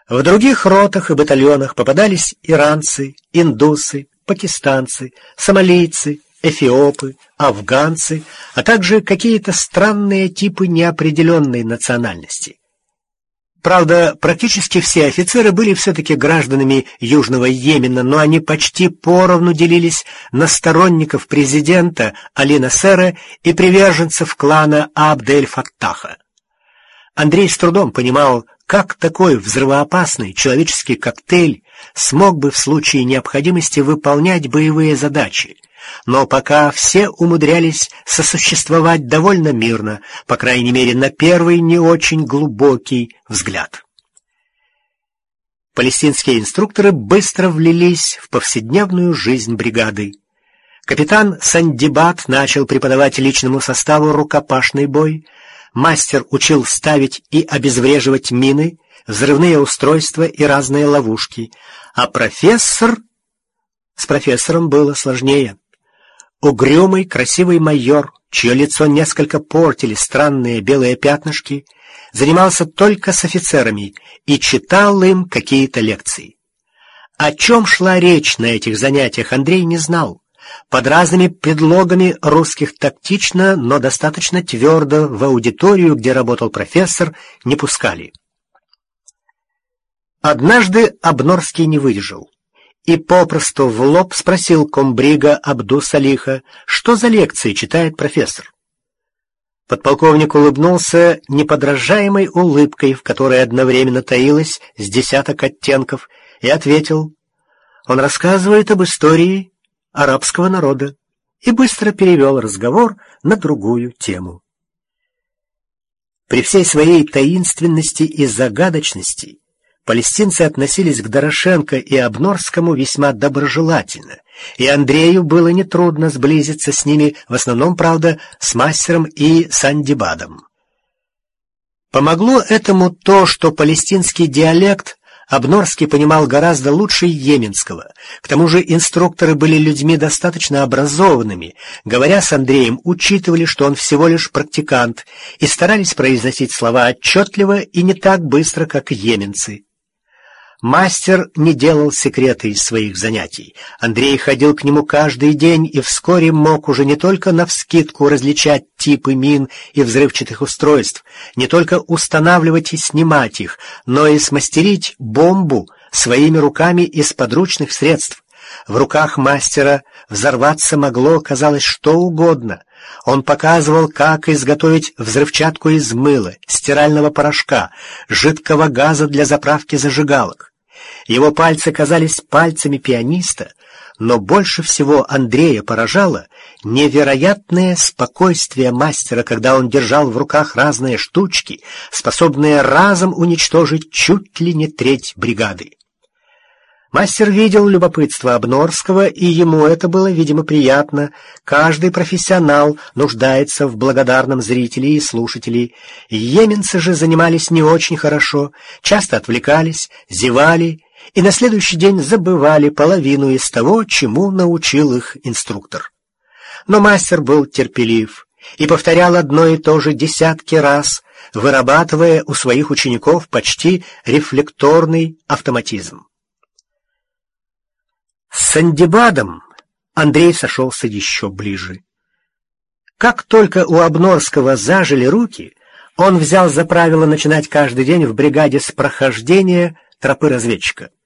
В других ротах и батальонах попадались иранцы, индусы, пакистанцы, сомалийцы, эфиопы, афганцы, а также какие-то странные типы неопределенной национальности. Правда, практически все офицеры были все-таки гражданами Южного Йемена, но они почти поровну делились на сторонников президента Али-Насера и приверженцев клана Абд-эль-Фаттаха. Андрей с трудом понимал, как такой взрывоопасный человеческий коктейль смог бы в случае необходимости выполнять боевые задачи. Но пока все умудрялись сосуществовать довольно мирно, по крайней мере, на первый не очень глубокий взгляд. Палестинские инструкторы быстро влились в повседневную жизнь бригады. Капитан Сандибад начал преподавать личному составу рукопашный бой, мастер учил ставить и обезвреживать мины, взрывные устройства и разные ловушки, а профессор... С профессором было сложнее. Угрюмый, красивый майор, чье лицо несколько портили странные белые пятнышки, занимался только с офицерами и читал им какие-то лекции. О чем шла речь на этих занятиях, Андрей не знал. Под разными предлогами русских тактично, но достаточно твердо в аудиторию, где работал профессор, не пускали. Однажды Абнорский не выдержал и попросту в лоб спросил комбрига Абду-Салиха, что за лекции читает профессор. Подполковник улыбнулся неподражаемой улыбкой, в которой одновременно таилось с десяток оттенков, и ответил: он рассказывает об истории арабского народа, и быстро перевел разговор на другую тему. При всей своей таинственности и загадочности палестинцы относились к Дорошенко и Абнорскому весьма доброжелательно, и Андрею было нетрудно сблизиться с ними, в основном, правда, с мастером и Сандибадом. Помогло этому то, что палестинский диалект Абнорский понимал гораздо лучше йеменского. К тому же инструкторы были людьми достаточно образованными, говоря с Андреем, учитывали, что он всего лишь практикант, и старались произносить слова отчетливо и не так быстро, как йеменцы. Мастер не делал секрета из своих занятий. Андрей ходил к нему каждый день и вскоре мог уже не только навскидку различать типы мин и взрывчатых устройств, не только устанавливать и снимать их, но и смастерить бомбу своими руками из подручных средств. В руках мастера взорваться могло, казалось, что угодно. Он показывал, как изготовить взрывчатку из мыла, стирального порошка, жидкого газа для заправки зажигалок. Его пальцы казались пальцами пианиста, но больше всего Андрея поражало невероятное спокойствие мастера, когда он держал в руках разные штучки, способные разом уничтожить чуть ли не треть бригады. Мастер видел любопытство Абнорского, и ему это было, видимо, приятно. Каждый профессионал нуждается в благодарном зрителе и слушателе. Йеменцы же занимались не очень хорошо, часто отвлекались, зевали и на следующий день забывали половину из того, чему научил их инструктор. Но мастер был терпелив и повторял одно и то же десятки раз, вырабатывая у своих учеников почти рефлекторный автоматизм. С Сандибадом Андрей сошелся еще ближе. Как только у Абнорского зажили руки, он взял за правило начинать каждый день в бригаде с прохождения тропы разведчика.